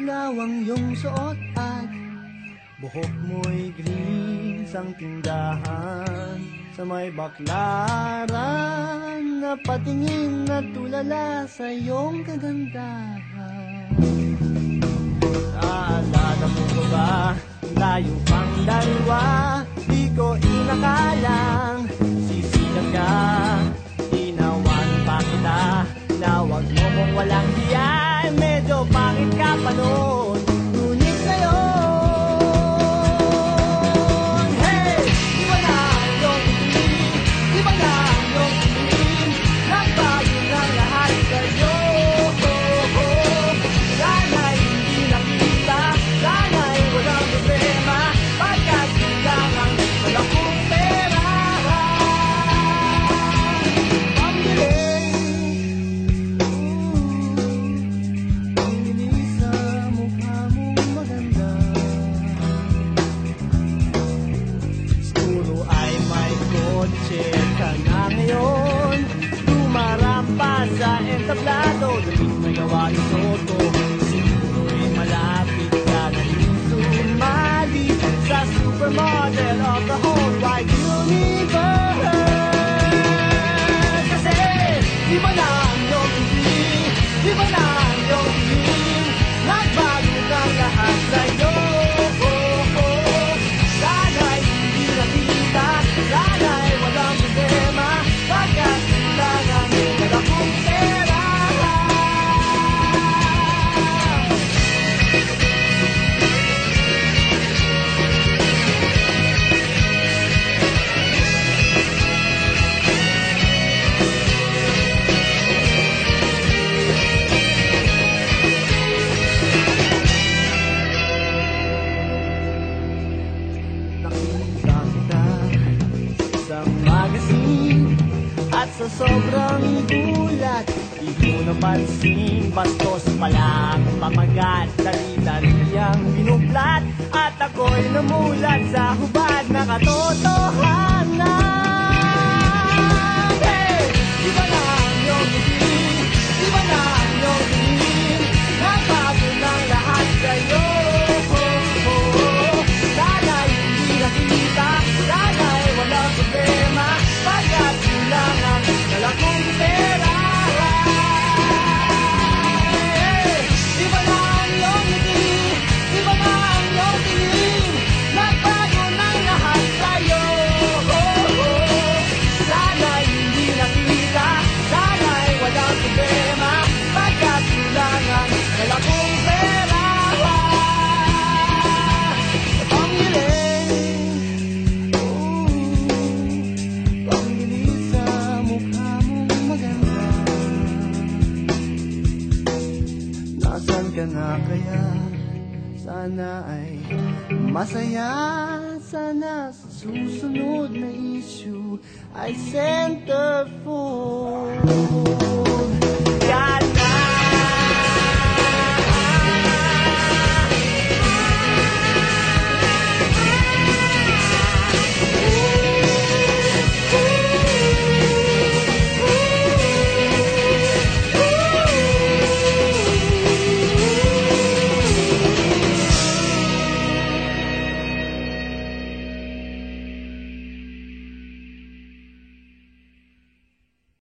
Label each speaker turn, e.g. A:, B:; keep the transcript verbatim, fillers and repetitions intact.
A: ilaw ang iyong suot at buhok mo'y green sang tindahan. Sa may baklaran na patingin na tulala sa iyong kagandahan. Naalala mo ba, tayo pang dalawa, di ko inakalang sisigang ka. Tinawan pa kita na wag mo mong walang hiya, medyo pangit ka pa noon, ngunit ngayon, hey! Iba na ang iyong tingin, iba na ang iyong tingin, nagbago ng lahat sa'yo. Sana'y hindi nakita, sana'y walang problema, pagkat lang ang malakong pera. Ka na ngayon, dumarampas sa entablado, labing na gawa ni Soto. Siguro'y malapit ka na rin sumali sa supermodel of the whole wide universe. Kasi iba na ang iyong tingin, iba na ang iyong tingin, nagbago ng lahat sa'yo. Sana'y hindi nakita, sana'y walang problema, pagkat lang ang malakong pera. Nakita kita sa magazine at sa sobrang gulat, di ko napansin, bastos palang pamagat, dali-dali ang binublat, at ako'y namulat sa hubad na katotohanan. Hey! Iba na ang iyong tingin, iba na ang iyong tingin, nagbago ng lahat sa'yo. Sana'y hindi nakita, sana'y walang problema, pagkat lang ang malakong pera. Iba na ang iyong ngiti, iba na ang iyong tingin, nagbago ng lahat sa'yo. Sana'y hindi nakita, sana'y walang problema, pagkat lang ang malakong pera. Ang hiling, panggilis sa mukha mong maganda. Nasaan ka na kaya? Sana ay masaya. Sana sa susunod na issue ay centerfold.